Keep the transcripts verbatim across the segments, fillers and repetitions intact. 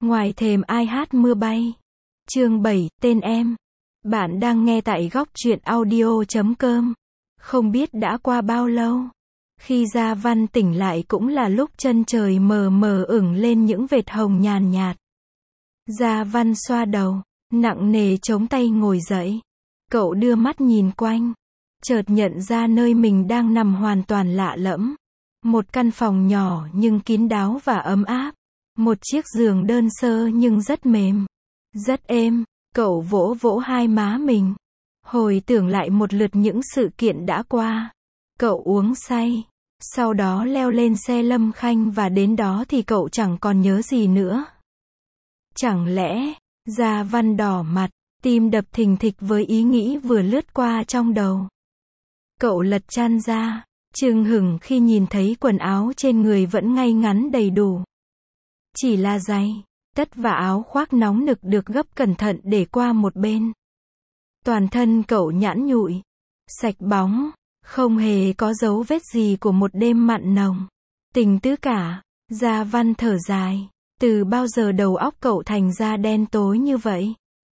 Ngoài thềm ai hát mưa bay. Chương bảy, tên em. Bạn đang nghe tại góc truyện audio chấm com. Không biết đã qua bao lâu. Khi Gia Văn tỉnh lại cũng là lúc chân trời mờ mờ ửng lên những vệt hồng nhàn nhạt. Gia Văn xoa đầu, nặng nề chống tay ngồi dậy. Cậu đưa mắt nhìn quanh, chợt nhận ra nơi mình đang nằm hoàn toàn lạ lẫm. Một căn phòng nhỏ nhưng kín đáo và ấm áp. Một chiếc giường đơn sơ nhưng rất mềm, rất êm. Cậu vỗ vỗ hai má mình, hồi tưởng lại một lượt những sự kiện đã qua. Cậu uống say, sau đó leo lên xe Lâm Khanh và đến đó thì cậu chẳng còn nhớ gì nữa. Chẳng lẽ, Gia Văn đỏ mặt, tim đập thình thịch với ý nghĩ vừa lướt qua trong đầu. Cậu lật chăn ra, chưng hửng khi nhìn thấy quần áo trên người vẫn ngay ngắn đầy đủ. Chỉ là giày, tất và áo khoác nóng nực được gấp cẩn thận để qua một bên. Toàn thân cậu nhẵn nhụi, sạch bóng, không hề có dấu vết gì của một đêm mặn nồng. Tình tứ cả. Gia Văn thở dài. Từ bao giờ đầu óc cậu thành ra đen tối như vậy?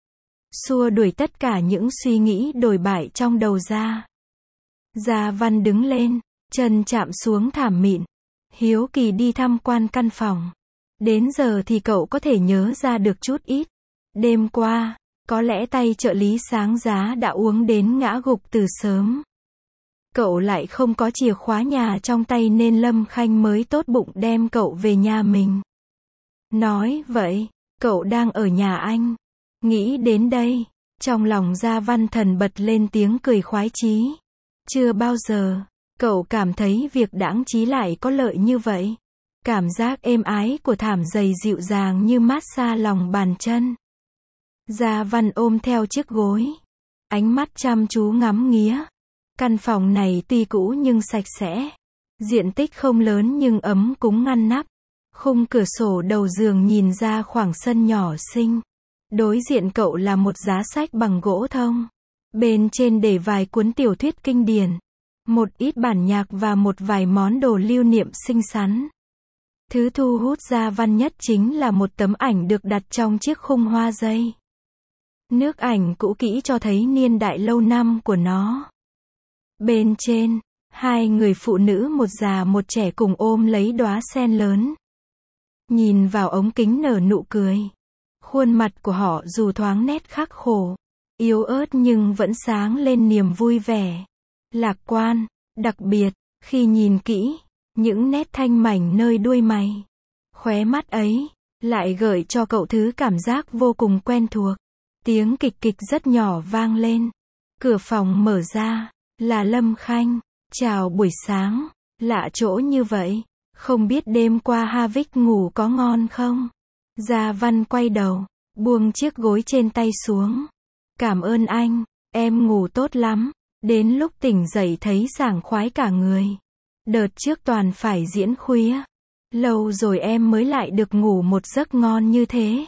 Xua đuổi tất cả những suy nghĩ đồi bại trong đầu ra. Gia Văn đứng lên, chân chạm xuống thảm mịn, hiếu kỳ đi tham quan căn phòng. Đến giờ thì cậu có thể nhớ ra được chút ít. Đêm qua, có lẽ tay trợ lý sáng giá đã uống đến ngã gục từ sớm. Cậu lại không có chìa khóa nhà trong tay nên Lâm Khanh mới tốt bụng đem cậu về nhà mình. Nói vậy, cậu đang ở nhà anh. Nghĩ đến đây, trong lòng Gia Văn thần bật lên tiếng cười khoái chí. Chưa bao giờ, cậu cảm thấy việc đãng trí lại có lợi như vậy. Cảm giác êm ái của thảm dày dịu dàng như mát xa lòng bàn chân. Gia Văn ôm theo chiếc gối, ánh mắt chăm chú ngắm nghía. Căn phòng này tuy cũ nhưng sạch sẽ. Diện tích không lớn nhưng ấm cúng ngăn nắp. Khung cửa sổ đầu giường nhìn ra khoảng sân nhỏ xinh. Đối diện cậu là một giá sách bằng gỗ thông. Bên trên để vài cuốn tiểu thuyết kinh điển, một ít bản nhạc và một vài món đồ lưu niệm xinh xắn. Thứ thu hút Gia Văn nhất chính là một tấm ảnh được đặt trong chiếc khung hoa dây. Nước ảnh cũ kỹ cho thấy niên đại lâu năm của nó. Bên trên, hai người phụ nữ một già một trẻ cùng ôm lấy đóa sen lớn. Nhìn vào ống kính nở nụ cười. Khuôn mặt của họ dù thoáng nét khắc khổ, yếu ớt nhưng vẫn sáng lên niềm vui vẻ, lạc quan. Đặc biệt, khi nhìn kỹ, những nét thanh mảnh nơi đuôi mày, khóe mắt ấy, lại gợi cho cậu thứ cảm giác vô cùng quen thuộc. Tiếng kịch kịch rất nhỏ vang lên. Cửa phòng mở ra, là Lâm Khanh. Chào buổi sáng, lạ chỗ như vậy. Không biết đêm qua Havik ngủ có ngon không? Gia Văn quay đầu, buông chiếc gối trên tay xuống. Cảm ơn anh, em ngủ tốt lắm. Đến lúc tỉnh dậy thấy sảng khoái cả người. Đợt trước toàn phải diễn khuya. Lâu rồi em mới lại được ngủ một giấc ngon như thế.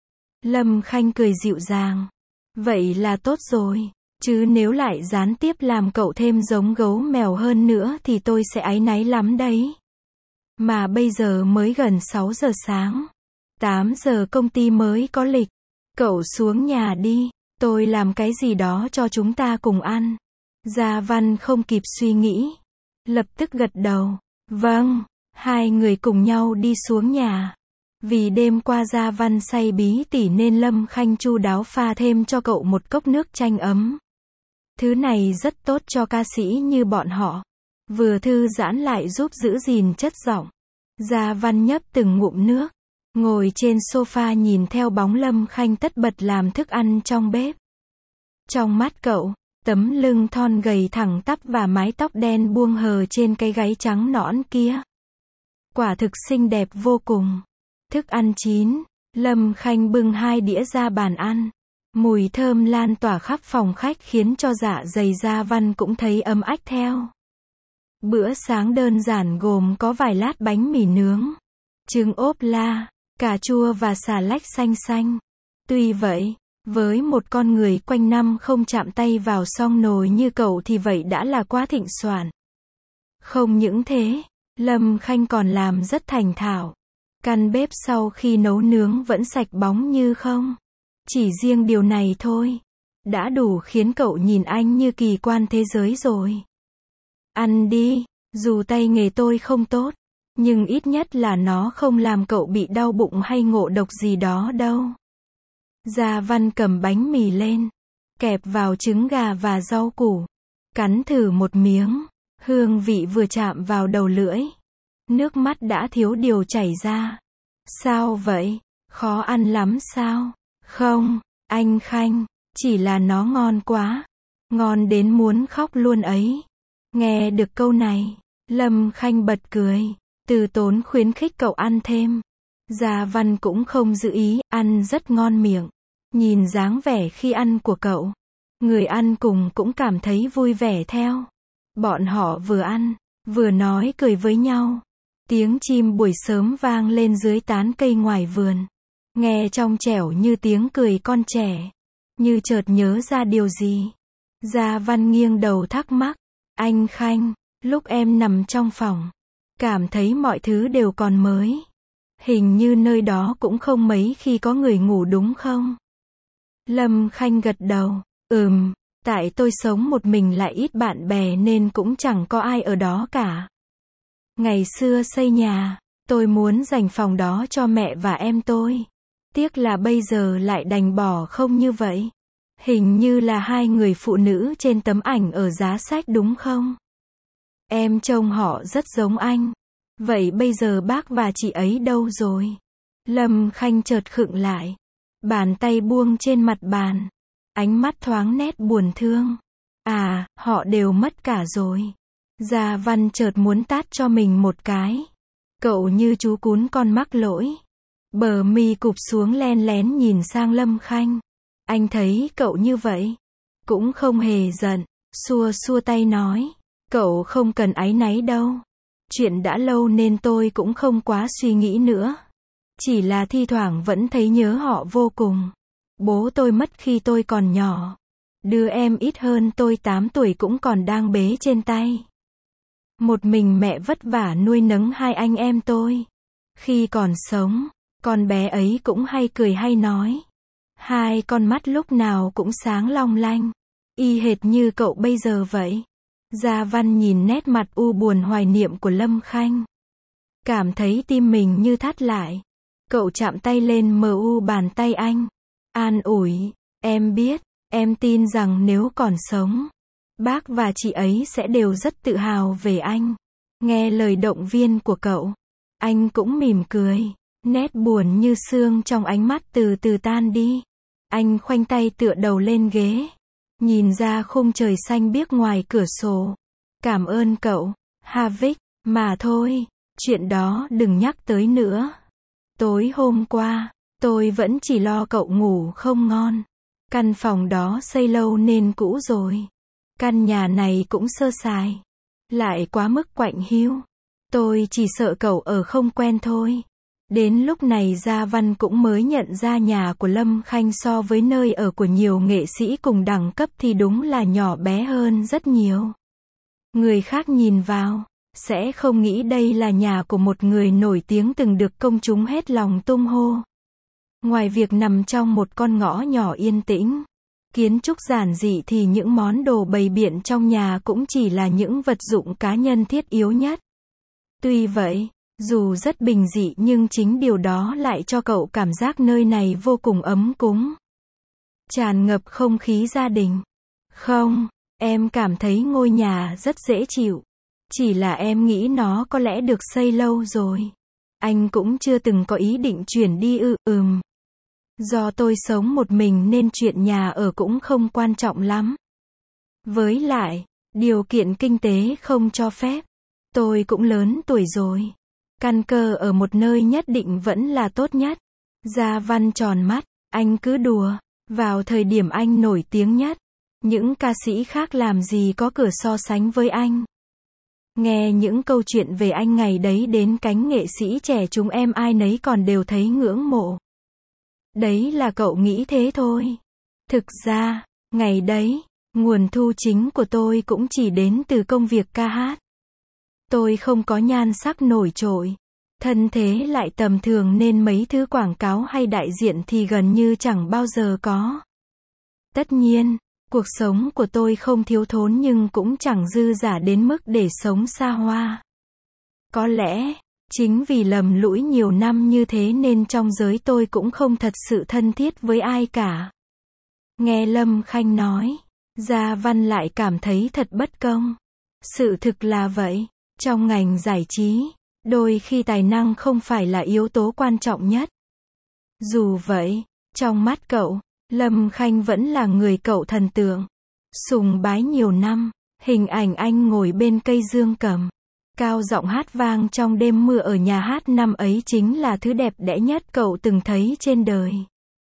Lâm Khanh cười dịu dàng. Vậy là tốt rồi. Chứ nếu lại gián tiếp làm cậu thêm giống gấu mèo hơn nữa thì tôi sẽ áy náy lắm đấy. Mà bây giờ mới gần sáu giờ sáng. tám giờ công ty mới có lịch. Cậu xuống nhà đi. Tôi làm cái gì đó cho chúng ta cùng ăn. Gia Văn không kịp suy nghĩ, lập tức gật đầu. Vâng. Hai người cùng nhau đi xuống nhà. Vì đêm qua Gia Văn say bí tỉ nên Lâm Khanh chu đáo pha thêm cho cậu một cốc nước chanh ấm. Thứ này rất tốt cho ca sĩ như bọn họ. Vừa thư giãn lại giúp giữ gìn chất giọng. Gia Văn nhấp từng ngụm nước, ngồi trên sofa nhìn theo bóng Lâm Khanh tất bật làm thức ăn trong bếp. Trong mắt cậu, tấm lưng thon gầy thẳng tắp và mái tóc đen buông hờ trên cái gáy trắng nõn kia. Quả thực xinh đẹp vô cùng. Thức ăn chín, Lâm Khanh bưng hai đĩa ra bàn ăn. Mùi thơm lan tỏa khắp phòng khách khiến cho dạ dày Gia Văn cũng thấy ấm ách theo. Bữa sáng đơn giản gồm có vài lát bánh mì nướng, trứng ốp la, cà chua và xà lách xanh xanh. Tuy vậy, với một con người quanh năm không chạm tay vào xong nồi như cậu thì vậy đã là quá thịnh soạn. Không những thế, Lâm Khanh còn làm rất thành thạo. Căn bếp sau khi nấu nướng vẫn sạch bóng như không. Chỉ riêng điều này thôi, đã đủ khiến cậu nhìn anh như kỳ quan thế giới rồi. Ăn đi, dù tay nghề tôi không tốt, nhưng ít nhất là nó không làm cậu bị đau bụng hay ngộ độc gì đó đâu. Gia Văn cầm bánh mì lên, kẹp vào trứng gà và rau củ. Cắn thử một miếng, hương vị vừa chạm vào đầu lưỡi. Nước mắt đã thiếu điều chảy ra. Sao vậy? Khó ăn lắm sao? Không, anh Khanh, chỉ là nó ngon quá. Ngon đến muốn khóc luôn ấy. Nghe được câu này, Lâm Khanh bật cười. Từ Tốn khuyến khích cậu ăn thêm. Gia Văn cũng không giữ ý, ăn rất ngon miệng. Nhìn dáng vẻ khi ăn của cậu, người ăn cùng cũng cảm thấy vui vẻ theo. Bọn họ vừa ăn, vừa nói cười với nhau. Tiếng chim buổi sớm vang lên dưới tán cây ngoài vườn. Nghe trong trẻo như tiếng cười con trẻ. Như chợt nhớ ra điều gì. Gia Văn nghiêng đầu thắc mắc. Anh Khanh, lúc em nằm trong phòng, cảm thấy mọi thứ đều còn mới. Hình như nơi đó cũng không mấy khi có người ngủ đúng không? Lâm Khanh gật đầu. Ừm, tại tôi sống một mình lại ít bạn bè nên cũng chẳng có ai ở đó cả. Ngày xưa xây nhà, tôi muốn dành phòng đó cho mẹ và em tôi. Tiếc là bây giờ lại đành bỏ không như vậy. Hình như là hai người phụ nữ trên tấm ảnh ở giá sách đúng không? Em trông họ rất giống anh. Vậy bây giờ bác và chị ấy đâu rồi? Lâm Khanh chợt khựng lại. Bàn tay buông trên mặt bàn. Ánh mắt thoáng nét buồn thương. À, họ đều mất cả rồi. Gia Văn chợt muốn tát cho mình một cái. Cậu như chú cún con mắc lỗi. Bờ mi cụp xuống len lén nhìn sang Lâm Khanh. Anh thấy cậu như vậy, cũng không hề giận. Xua xua tay nói. Cậu không cần áy náy đâu. Chuyện đã lâu nên tôi cũng không quá suy nghĩ nữa. Chỉ là thi thoảng vẫn thấy nhớ họ vô cùng. Bố tôi mất khi tôi còn nhỏ. Đứa em ít hơn tôi tám tuổi cũng còn đang bế trên tay. Một mình mẹ vất vả nuôi nấng hai anh em tôi. Khi còn sống, con bé ấy cũng hay cười hay nói. Hai con mắt lúc nào cũng sáng long lanh. Y hệt như cậu bây giờ vậy. Gia Văn nhìn nét mặt u buồn hoài niệm của Lâm Khanh. Cảm thấy tim mình như thắt lại. Cậu chạm tay lên mờ u bàn tay anh. An ủi, em biết, em tin rằng nếu còn sống, bác và chị ấy sẽ đều rất tự hào về anh. Nghe lời động viên của cậu, anh cũng mỉm cười. Nét buồn như sương trong ánh mắt từ từ tan đi. Anh khoanh tay tựa đầu lên ghế. Nhìn ra khung trời xanh biếc ngoài cửa sổ. Cảm ơn cậu, Havik, mà thôi, chuyện đó đừng nhắc tới nữa. Tối hôm qua, tôi vẫn chỉ lo cậu ngủ không ngon. Căn phòng đó xây lâu nên cũ rồi. Căn nhà này cũng sơ sài. Lại quá mức quạnh hiu. Tôi chỉ sợ cậu ở không quen thôi. Đến lúc này Gia Văn cũng mới nhận ra nhà của Lâm Khanh so với nơi ở của nhiều nghệ sĩ cùng đẳng cấp thì đúng là nhỏ bé hơn rất nhiều. Người khác nhìn vào, sẽ không nghĩ đây là nhà của một người nổi tiếng từng được công chúng hết lòng tung hô. Ngoài việc nằm trong một con ngõ nhỏ yên tĩnh, kiến trúc giản dị thì những món đồ bày biện trong nhà cũng chỉ là những vật dụng cá nhân thiết yếu nhất. Tuy vậy, dù rất bình dị nhưng chính điều đó lại cho cậu cảm giác nơi này vô cùng ấm cúng. Tràn ngập không khí gia đình. Không, em cảm thấy ngôi nhà rất dễ chịu. Chỉ là em nghĩ nó có lẽ được xây lâu rồi. Anh cũng chưa từng có ý định chuyển đi ư, ừm. Do tôi sống một mình nên chuyện nhà ở cũng không quan trọng lắm. Với lại, điều kiện kinh tế không cho phép. Tôi cũng lớn tuổi rồi. Căn cơ ở một nơi nhất định vẫn là tốt nhất. Gia Văn tròn mắt, anh cứ đùa. Vào thời điểm anh nổi tiếng nhất, những ca sĩ khác làm gì có cửa so sánh với anh. Nghe những câu chuyện về anh ngày đấy đến cánh nghệ sĩ trẻ chúng em ai nấy còn đều thấy ngưỡng mộ. Đấy là cậu nghĩ thế thôi. Thực ra, ngày đấy, nguồn thu chính của tôi cũng chỉ đến từ công việc ca hát. Tôi không có nhan sắc nổi trội. Thân thế lại tầm thường nên mấy thứ quảng cáo hay đại diện thì gần như chẳng bao giờ có. Tất nhiên, cuộc sống của tôi không thiếu thốn nhưng cũng chẳng dư dả đến mức để sống xa hoa. Có lẽ, chính vì lầm lũi nhiều năm như thế nên trong giới tôi cũng không thật sự thân thiết với ai cả. Nghe Lâm Khanh nói, Gia Văn lại cảm thấy thật bất công. Sự thực là vậy, trong ngành giải trí, đôi khi tài năng không phải là yếu tố quan trọng nhất. Dù vậy, trong mắt cậu, Lâm Khanh vẫn là người cậu thần tượng, sùng bái nhiều năm. Hình ảnh anh ngồi bên cây dương cầm, cao giọng hát vang trong đêm mưa ở nhà hát năm ấy chính là thứ đẹp đẽ nhất cậu từng thấy trên đời.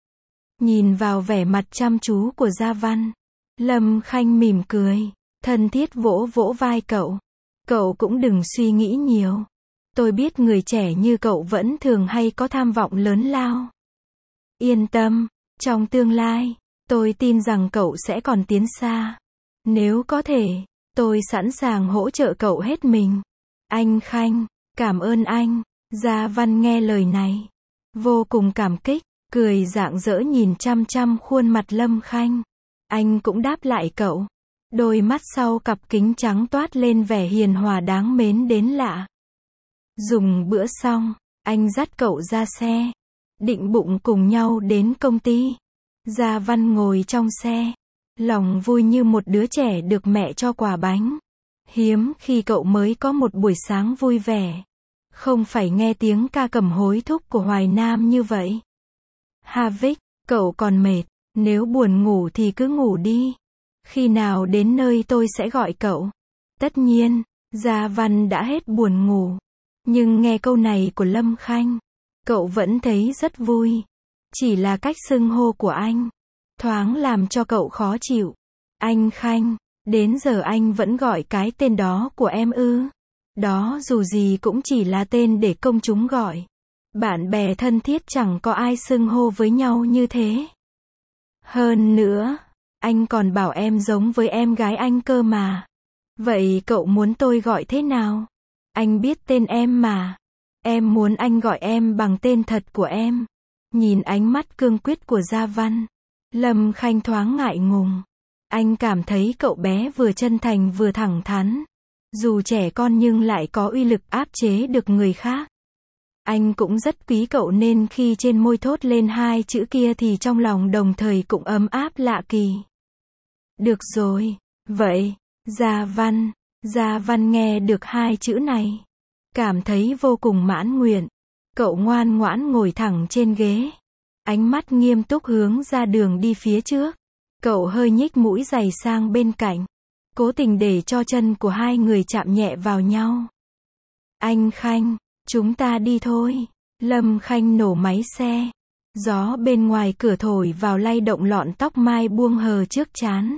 Nhìn vào vẻ mặt chăm chú của Gia Văn, Lâm Khanh mỉm cười, thân thiết vỗ vỗ vai cậu. Cậu cũng đừng suy nghĩ nhiều. Tôi biết người trẻ như cậu vẫn thường hay có tham vọng lớn lao. Yên tâm, trong tương lai, tôi tin rằng cậu sẽ còn tiến xa. Nếu có thể, tôi sẵn sàng hỗ trợ cậu hết mình. Anh Khanh, cảm ơn anh. Gia Văn nghe lời này, vô cùng cảm kích, cười rạng rỡ nhìn chăm chăm khuôn mặt Lâm Khanh. Anh cũng đáp lại cậu. Đôi mắt sau cặp kính trắng toát lên vẻ hiền hòa đáng mến đến lạ. Dùng bữa xong, anh dắt cậu ra xe, định bụng cùng nhau đến công ty. Gia Văn ngồi trong xe, lòng vui như một đứa trẻ được mẹ cho quà bánh. Hiếm khi cậu mới có một buổi sáng vui vẻ, không phải nghe tiếng ca cầm hối thúc của Hoài Nam như vậy. Havik, cậu còn mệt, nếu buồn ngủ thì cứ ngủ đi. Khi nào đến nơi tôi sẽ gọi cậu. Tất nhiên, Gia Văn đã hết buồn ngủ. Nhưng nghe câu này của Lâm Khanh, cậu vẫn thấy rất vui. Chỉ là cách xưng hô của anh, thoáng làm cho cậu khó chịu. Anh Khanh, đến giờ anh vẫn gọi cái tên đó của em ư? Đó dù gì cũng chỉ là tên để công chúng gọi. Bạn bè thân thiết chẳng có ai xưng hô với nhau như thế. Hơn nữa, anh còn bảo em giống với em gái anh cơ mà. Vậy cậu muốn tôi gọi thế nào? Anh biết tên em mà. Em muốn anh gọi em bằng tên thật của em. Nhìn ánh mắt cương quyết của Gia Văn, Lâm Khanh thoáng ngại ngùng. Anh cảm thấy cậu bé vừa chân thành vừa thẳng thắn. Dù trẻ con nhưng lại có uy lực áp chế được người khác. Anh cũng rất quý cậu nên khi trên môi thốt lên hai chữ kia thì trong lòng đồng thời cũng ấm áp lạ kỳ. Được rồi, vậy, Gia Văn. Gia Văn nghe được hai chữ này, cảm thấy vô cùng mãn nguyện. Cậu ngoan ngoãn ngồi thẳng trên ghế, ánh mắt nghiêm túc hướng ra đường đi phía trước. Cậu hơi nhích mũi giày sang bên cạnh, cố tình để cho chân của hai người chạm nhẹ vào nhau. Anh Khanh, chúng ta đi thôi. Lâm Khanh nổ máy xe. Gió bên ngoài cửa thổi vào lay động lọn tóc mai buông hờ trước trán.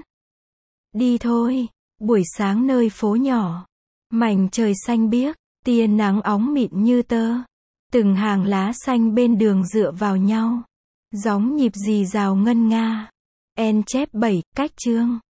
Đi thôi. Buổi sáng nơi phố nhỏ, mảnh trời xanh biếc, tia nắng óng mịn như tơ. Từng hàng lá xanh bên đường dựa vào nhau, gióng nhịp rì rào ngân nga. En chép bảy, cách chương.